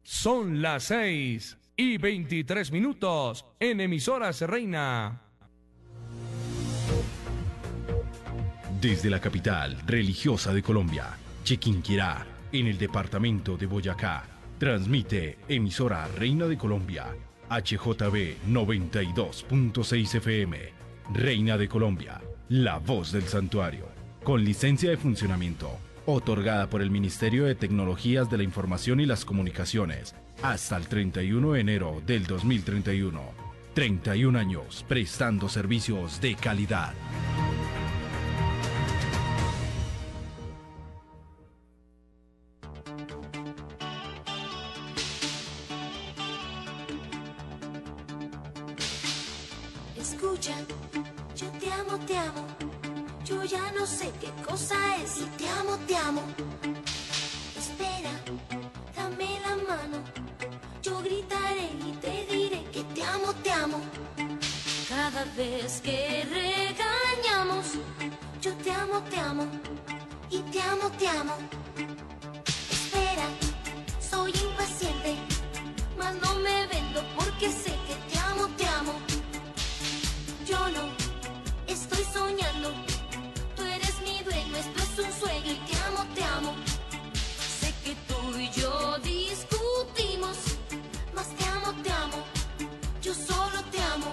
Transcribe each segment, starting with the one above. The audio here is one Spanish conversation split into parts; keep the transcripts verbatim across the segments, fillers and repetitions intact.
Son las seis y veintitrés minutos en Emisoras Reina. Desde la capital religiosa de Colombia, Chiquinquirá, en el departamento de Boyacá, transmite Emisora Reina de Colombia, H J B noventa y dos punto seis F M. Reina de Colombia, la voz del santuario, con licencia de funcionamiento, otorgada por el Ministerio de Tecnologías de la Información y las Comunicaciones, hasta el treinta y uno de enero del dos mil treinta y uno. treinta y un años prestando servicios de calidad. Escucha, yo te amo, te amo. Yo ya no sé qué cosa es y te amo, te amo. Espera, dame la mano. Yo gritaré y te diré que te amo, te amo. Cada vez que regañamos, yo te amo, te amo. Y te amo, te amo. Espera, soy impaciente, mas no me vendo porque sé que te amo, te amo. Yo no estoy soñando, tú eres mi dueño, esto es un sueño y te amo, te amo. Sé que tú y yo discutimos, mas te amo, te amo, yo solo te amo.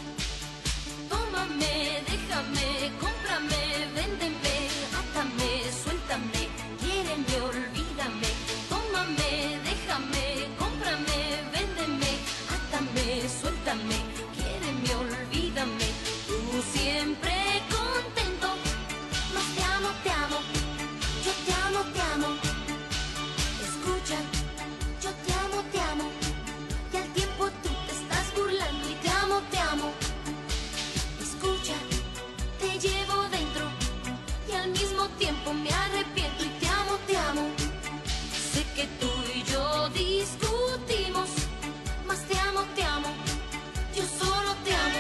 Tómame, déjame, cómprame, véndeme, átame, suéltame, quiéreme, olvídame. Tómame, déjame, cómprame, véndeme, átame, suéltame, quiéreme, olvídame. Tú siempre contento, mas te amo, te amo, yo te amo, te amo. Escucha, yo te amo, te amo, y al tiempo tú te estás burlando y te amo, te amo. Escucha, te llevo dentro y al mismo tiempo me arrepiento y te amo, te amo. Sé que tú y yo discutimos, mas te amo, te amo, yo solo te amo.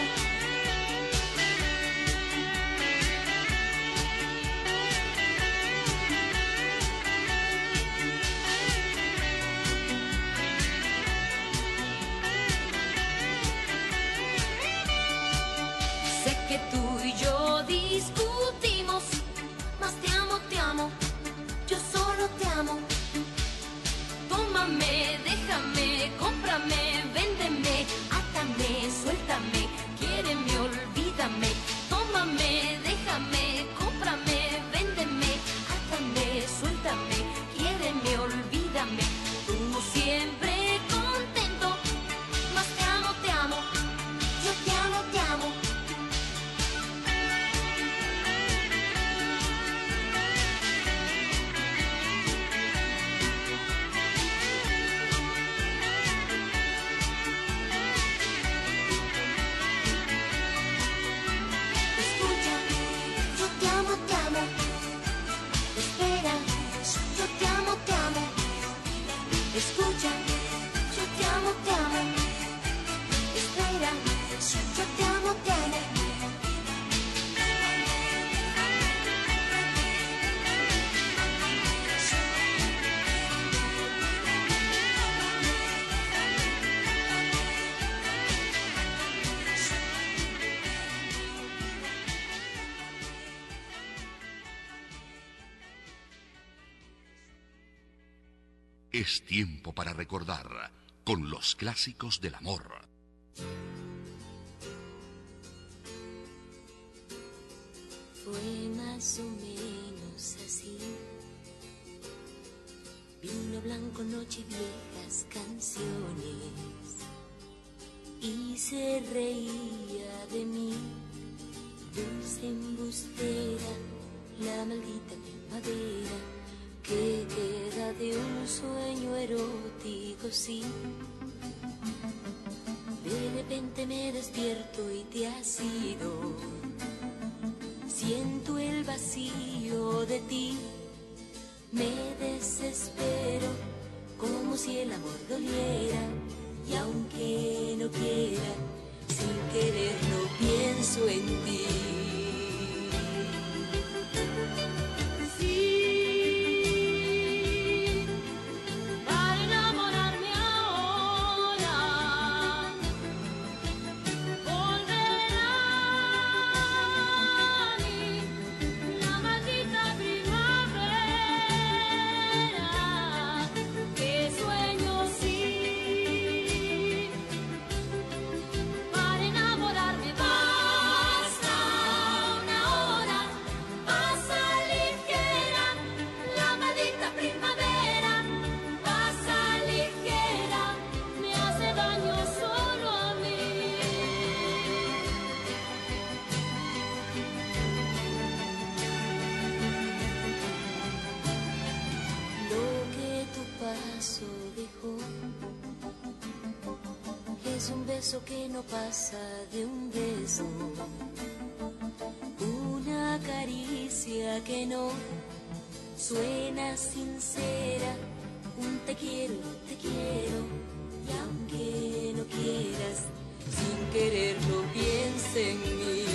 Sé que tú y yo discutimos, mas te amo, te amo, yo solo te amo. Tómame, déjame, cómprame, véndeme, átame, suéltame, quiéreme, olvídame. Tómame, déjame, cómprame, véndeme, átame, suéltame, quiéreme, olvídame. Tú siempre contento, mas te amo, te amo, yo te amo, te amo. Escucha, yo te amo, te amo. Espera, yo te amo, te amo. Escucha, yo te amo, te amo. Espera, yo te amo, te amo. Es tiempo para recordar con los clásicos del amor. Fue más o menos así. Vino blanco, noche, viejas canciones. Y se reía de mí, dulce embustera, la maldita primavera que queda de un sueño erótico, sí. De repente me despierto y te has ido. Siento el vacío de ti. Me desespero como si el amor doliera. Y aunque no quiera, sin quererlo pienso en ti. Sí, para enamorarme dejó. Es un beso que no pasa de un beso, una caricia que no suena sincera, un te quiero, te quiero, y aunque no quieras, sin quererlo piensa en mí.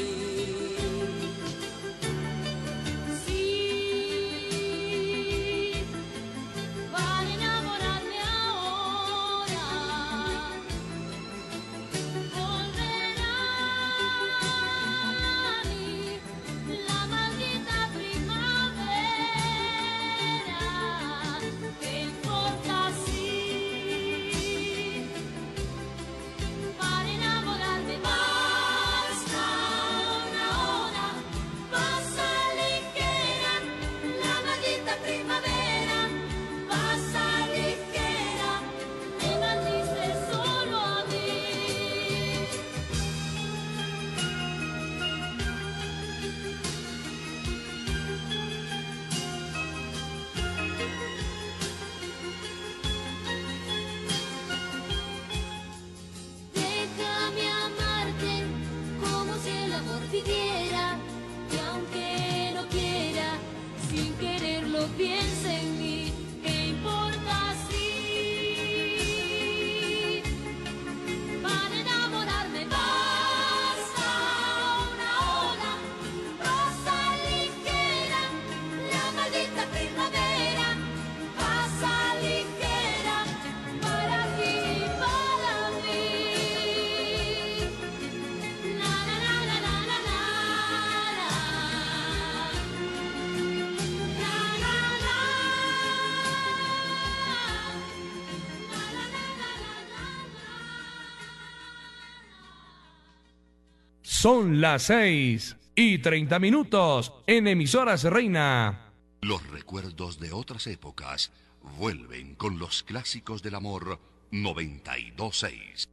Son las seis y treinta minutos en Emisoras Reina. Los recuerdos de otras épocas vuelven con los clásicos del amor noventa y dos seis.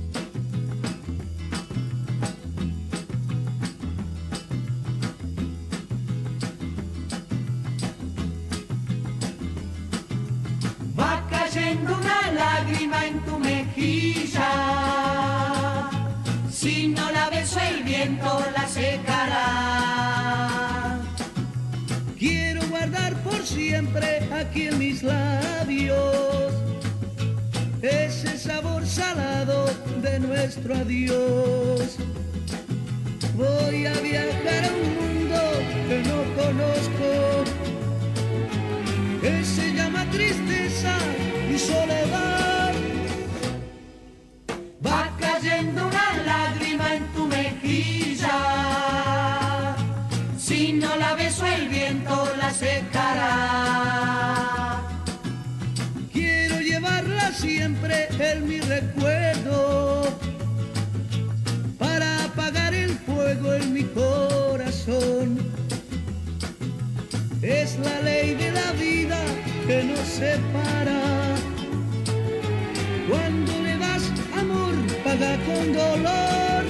Va cayendo una lágrima en tu mejilla, si no la beso el viento la secará. Quiero guardar por siempre aquí en mis labios ese sabor salado de nuestro adiós. Voy a viajar a un mundo que no conozco, que se llama tristeza y soledad. Va cayendo una lágrima en tu mejilla, si no la beso el viento la secará. Quiero llevarla siempre en mi recuerdo, para apagar el fuego en mi corazón. Es la ley de la vida que nos separa. Cuando le das amor, paga con dolor.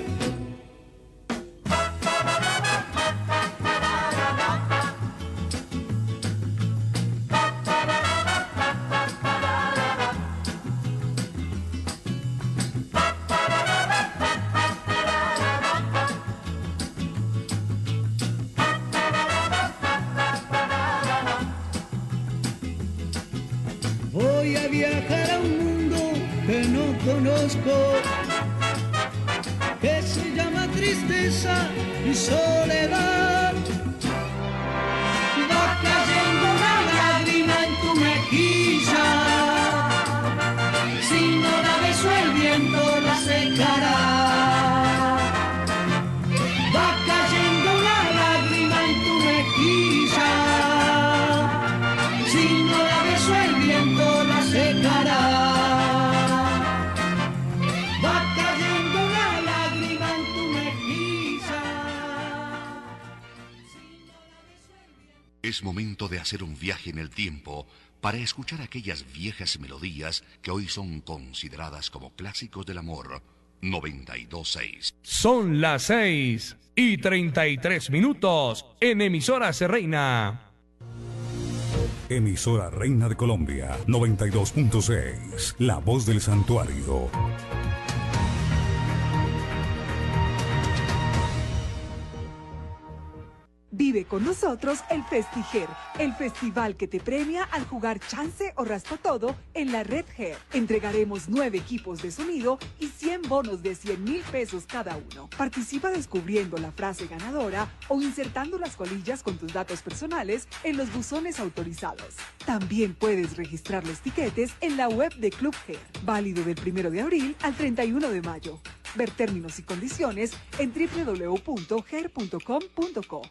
Voy a viajar a un mundo que no conozco, que se llama tristeza y soledad. Va cayendo una lágrima en tu mejilla, si no la beso el viento la secará. Va cayendo una lágrima en tu mejilla, si no la beso el viento la secará. Va cayendo una lágrima en tu mejilla. Es momento de hacer un viaje en el tiempo para escuchar aquellas viejas melodías que hoy son consideradas como clásicos del amor noventa y dos seis. Son las seis y treinta y tres minutos en Emisoras Reina. Emisora Reina de Colombia, noventa y dos punto seis. La voz del santuario. Vive con nosotros el Festiger, el festival que te premia al jugar Chance o Raspa Todo en la Red G. Entregaremos nueve equipos de sonido y cien bonos de cien mil pesos cada uno. Participa descubriendo la frase ganadora o insertando las colillas con tus datos personales en los buzones autorizados. También puedes registrar los tiquetes en la web de Club G. Válido del primero de abril al treinta y uno de mayo. Ver términos y condiciones en doble u doble u doble u punto ger punto com punto co.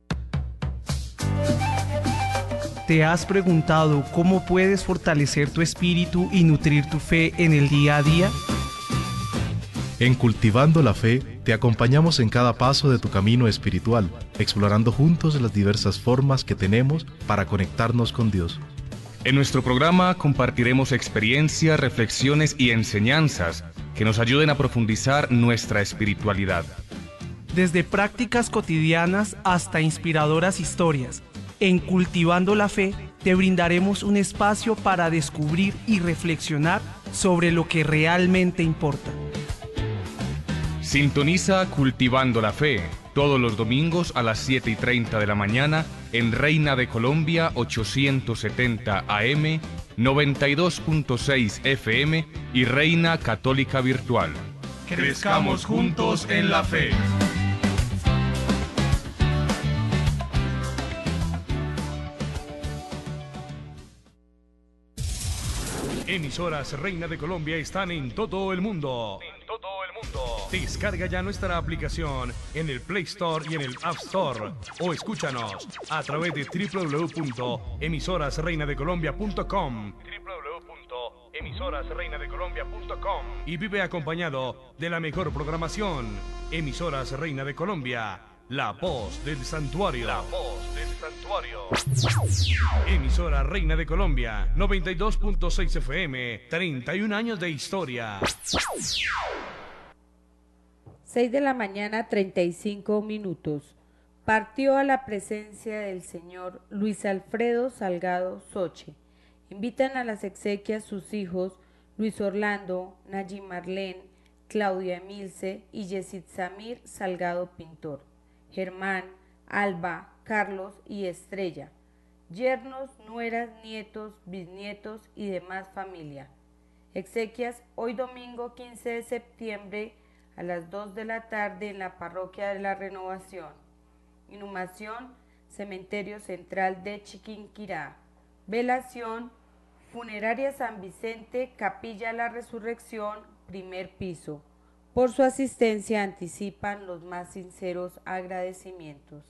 ¿Te has preguntado cómo puedes fortalecer tu espíritu y nutrir tu fe en el día a día? En Cultivando la Fe, te acompañamos en cada paso de tu camino espiritual, explorando juntos las diversas formas que tenemos para conectarnos con Dios. En nuestro programa compartiremos experiencias, reflexiones y enseñanzas que nos ayuden a profundizar nuestra espiritualidad. Desde prácticas cotidianas hasta inspiradoras historias, en Cultivando la Fe te brindaremos un espacio para descubrir y reflexionar sobre lo que realmente importa. Sintoniza Cultivando la Fe todos los domingos a las siete y treinta de la mañana en Reina de Colombia ochocientos setenta A M, noventa y dos punto seis F M y Reina Católica Virtual. Crezcamos juntos en la fe. Emisoras Reina de Colombia están en todo el mundo. En todo el mundo. Descarga ya nuestra aplicación en el Play Store y en el App Store. O escúchanos a través de doble u doble u doble u punto emisoras reina de colombia punto com. doble u doble u doble u punto emisoras reina de colombia punto com. Y vive acompañado de la mejor programación. Emisoras Reina de Colombia. La voz del santuario. La voz del santuario. Emisora Reina de Colombia, noventa y dos punto seis F M, treinta y un años de historia. seis de la mañana, treinta y cinco minutos. Partió a la presencia del señor Luis Alfredo Salgado Soche. Invitan a las exequias sus hijos Luis Orlando, Nayi Marlene, Claudia Emilce y Yesid Samir Salgado Pintor. Germán, Alba, Carlos y Estrella, yernos, nueras, nietos, bisnietos y demás familia. Exequias hoy domingo quince de septiembre a las dos de la tarde en la Parroquia de la Renovación. Inhumación, Cementerio Central de Chiquinquirá. Velación, Funeraria San Vicente, Capilla La Resurrección, primer piso. Por su asistencia anticipan los más sinceros agradecimientos.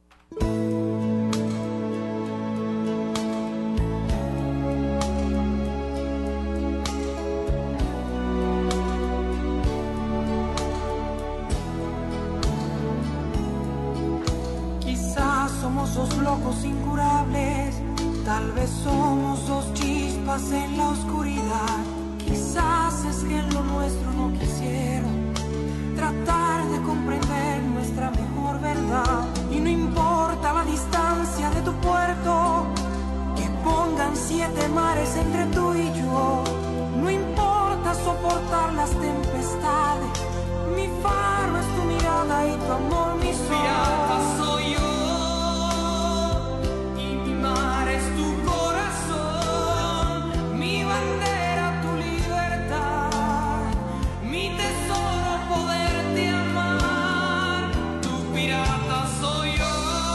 Quizás somos dos locos incurables, tal vez somos dos chispas en la oscuridad. Quizás es que en lo nuestro no quisieron tratar de comprender nuestra mejor verdad. Y no importa la distancia de tu puerto, que pongan siete mares entre tú y yo. No importa soportar las tempestades, mi faro es tu mirada y tu amor mi sol. Pirata soy yo y mi mar es tu corazón, mi bandera.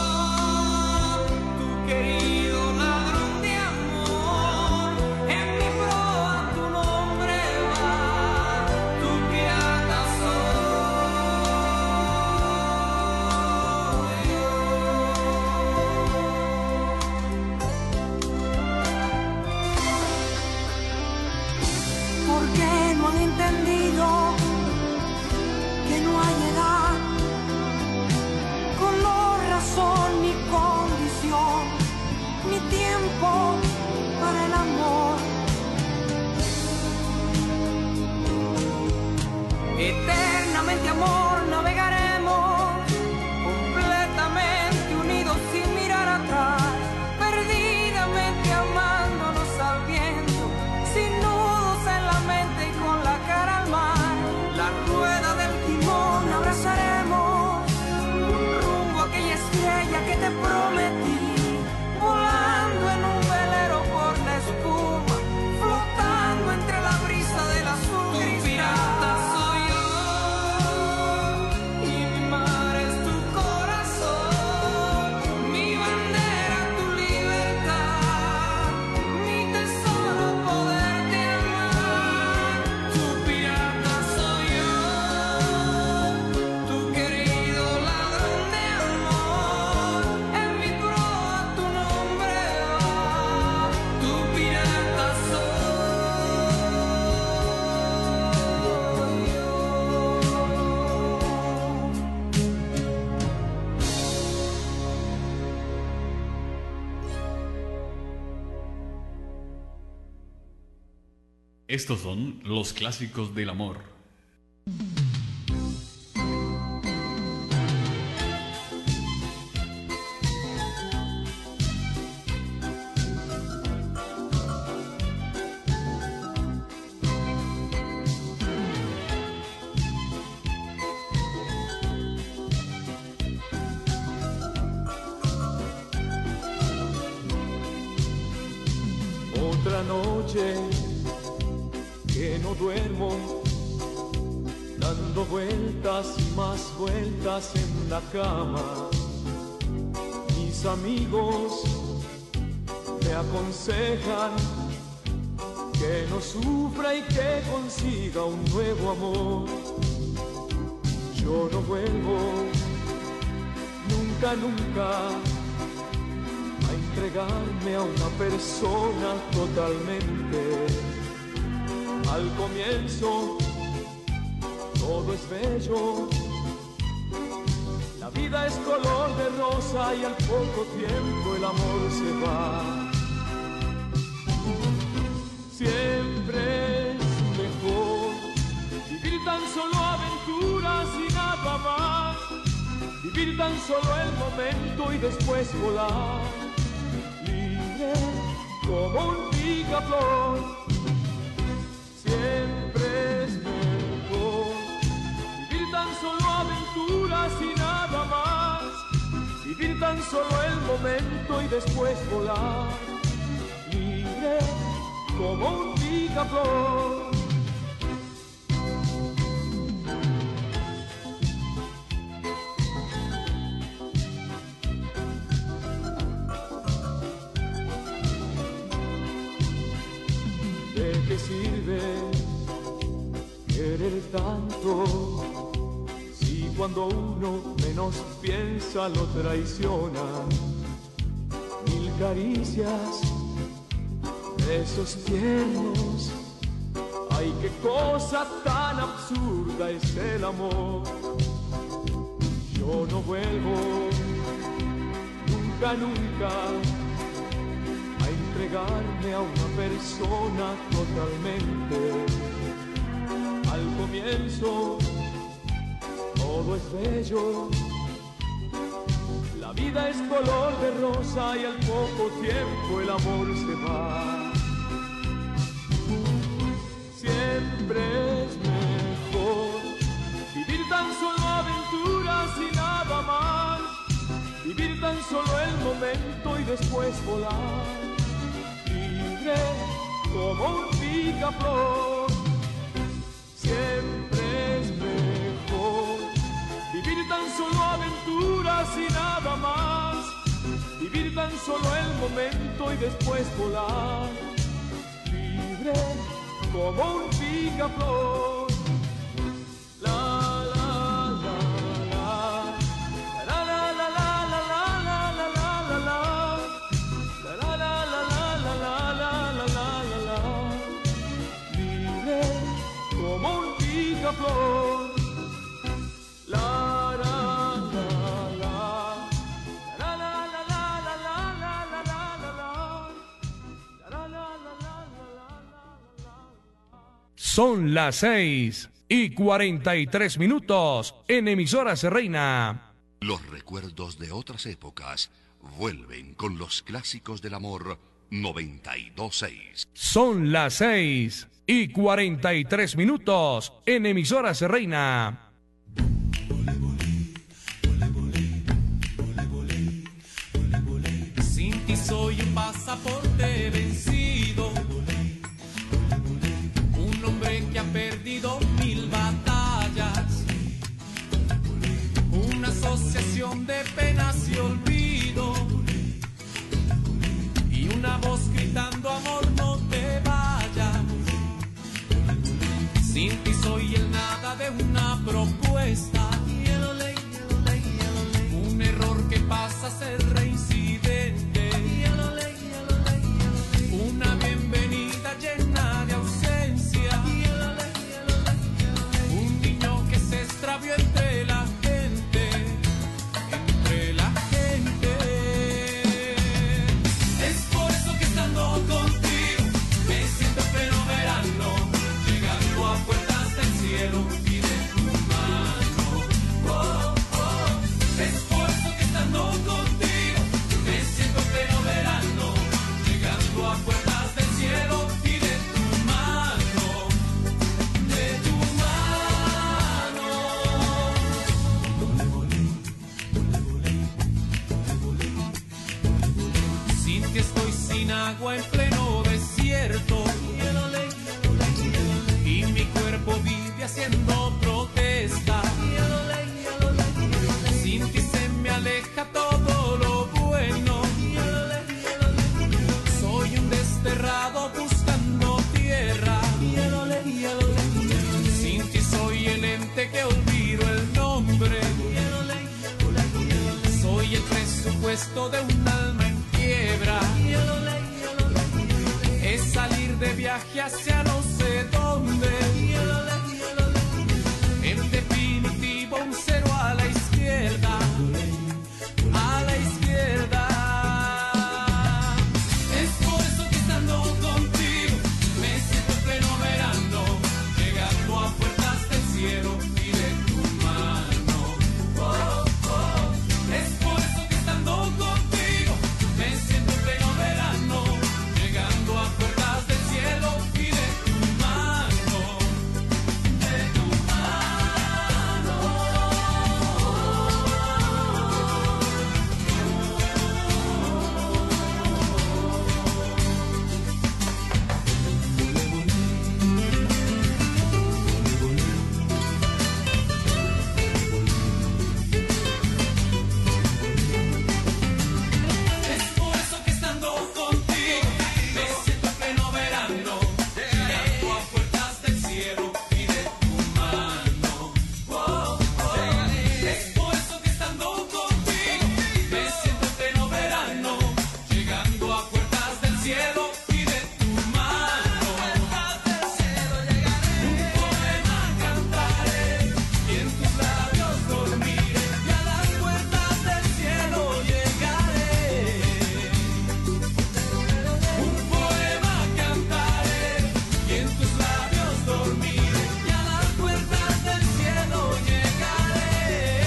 Querido ladrón de amor, en mi Estos son los clásicos del amor. Otra noche que no duermo, dando vueltas y más vueltas en la cama. Mis amigos me aconsejan que no sufra y que consiga un nuevo amor. Yo no vuelvo nunca, nunca a entregarme a una persona totalmente. Al comienzo todo es bello, la vida es color de rosa y al poco tiempo el amor se va. Siempre es mejor vivir tan solo aventuras y nada más, vivir tan solo el momento y después volar, libre como un picaflor. Siempre es mejor vivir tan solo aventuras y nada más, vivir tan solo el momento y después volar, libre como un picaflor. ¿De qué sirve querer tanto si cuando uno menos piensa lo traiciona? Mil caricias, besos tiernos, ay, qué cosa tan absurda es el amor. Yo no vuelvo nunca, nunca a entregarme a una persona totalmente. Al comienzo todo es bello, la vida es color de rosa y al poco tiempo el amor se va. Siempre es mejor vivir tan solo aventuras y nada más, vivir tan solo el momento y después volar, libre como un picaflor. Siempre es mejor vivir tan solo aventuras y nada más, vivir tan solo el momento y después volar, libre como un picaflor. La la la la la la la la la la la la la la la la la la la, libre como un picaflor. La la la la la la la la la la la la la la la. Son las seis y cuarenta y tres minutos en Emisoras Reina. Los recuerdos de otras épocas vuelven con los clásicos del amor noventa y dos seis. Son las seis y cuarenta y tres minutos en Emisoras Reina. Sin ti soy un pasaporte vencido, un hombre que ha perdido mil batallas, una asociación de penas y olvido, y una voz gritando amor no te vayas. Sin ti soy el nada de una propuesta, un error que pasa a ser reincidente, una bienvenida llena de ausencia, un niño que se extravió entre la gente, entre ya no sé dónde. En definitivo un cero a la izquierda, a la izquierda. Es por eso que estando contigo me siento en pleno verano, llegando a puertas del cielo y de tu mano. Oh, oh. Es por eso que estando contigo me siento en pleno verano, llegando a puertas del cielo y de tu mano, de tu mano. Es por eso que estando contigo me siento en pleno verano, llegando a puertas del cielo y de tu mano. Oh, oh. Es por eso que estando contigo me siento en pleno verano, llegando a puertas del cielo y de tu mano. Un poema cantaré y en tus labios dormiré, y a las puertas del cielo llegaré. Un poema cantaré y en tus labios dormiré, y a las puertas del cielo llegaré.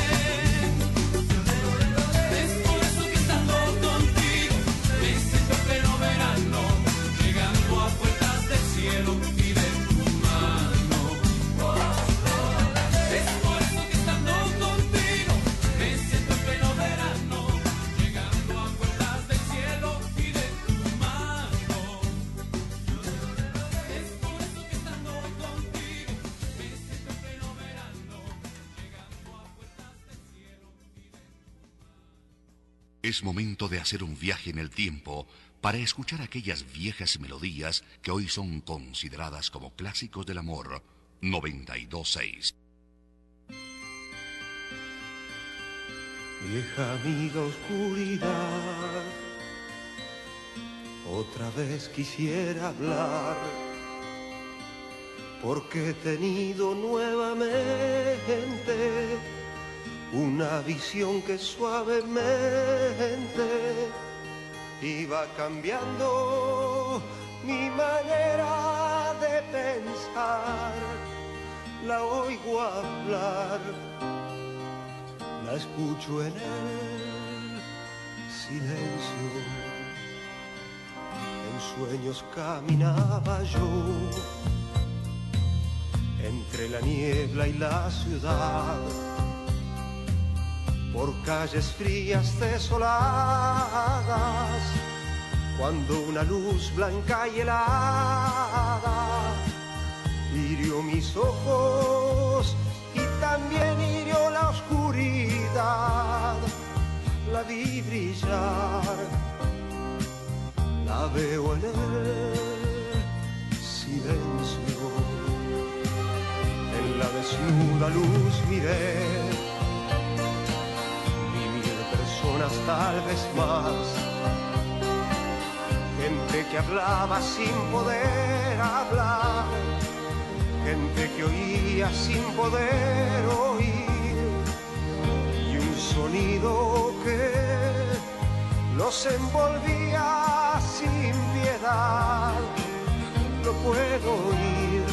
Es por eso que estando contigo me siento en pleno verano, llegando a puertas del cielo y de tu mano. Es por eso que estando contigo me siento en pleno verano, llegando a puertas del cielo y de tu mano. Es por eso que estando contigo me siento en pleno verano, llegando a puertas del cielo y de tu mano. Es momento de hacer un viaje en el tiempo para escuchar aquellas viejas melodías que hoy son consideradas como clásicos del amor. noventa y dos seis. Vieja amiga oscuridad, otra vez quisiera hablar, porque he tenido nuevamente una visión que suavemente iba cambiando mi manera de pensar. La oigo hablar, la escucho en el silencio. En sueños caminaba yo entre la niebla y la ciudad, por calles frías desoladas, cuando una luz blanca y helada hirió mis ojos y también hirió la oscuridad. La vi brillar, la veo en el silencio. En la desnuda luz miré, vi mil personas, tal vez más, gente que hablaba sin poder hablar, gente que oía sin poder oír, y un sonido que los envolvía sin piedad. Lo puedo oír,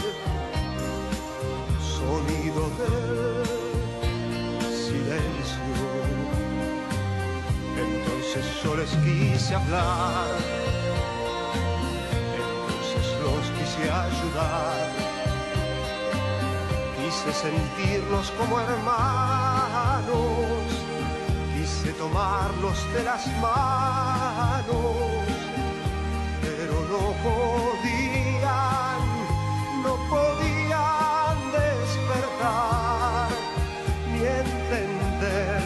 sonido del silencio. Entonces yo les quise hablar, entonces los quise ayudar, quise sentirlos como hermanos, quise tomarlos de las manos, pero no podían, no podían despertar ni entender.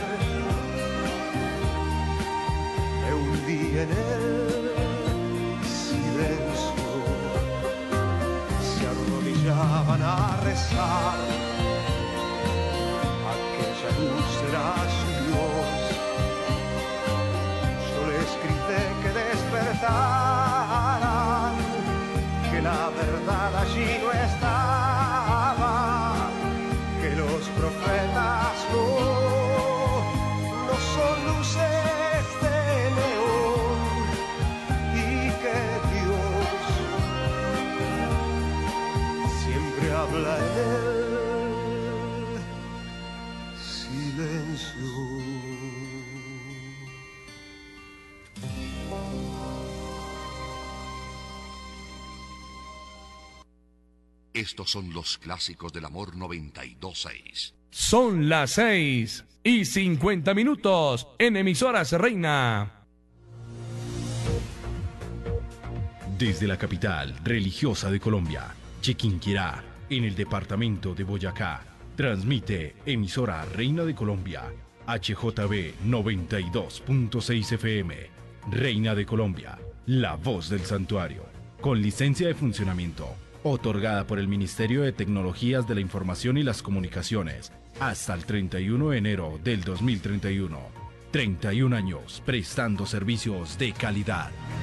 Me hundí en el silencio, se arrodillaban a rezar. Aquella luz era su Dios. Yo les grité que despertaran, que la la verdad allí no estaba, que los profetas no, no son luces de neón y que Dios siempre habla en el silencio. Estos son los clásicos del amor noventa y dos seis. Son las seis y cincuenta minutos en Emisoras Reina. Desde la capital religiosa de Colombia, Chiquinquirá, en el departamento de Boyacá, transmite Emisora Reina de Colombia, H J B noventa y dos punto seis F M. Reina de Colombia, la voz del santuario, con licencia de funcionamiento otorgada por el Ministerio de Tecnologías de la Información y las Comunicaciones hasta el treinta y uno de enero del dos mil treinta y uno. treinta y un años prestando servicios de calidad.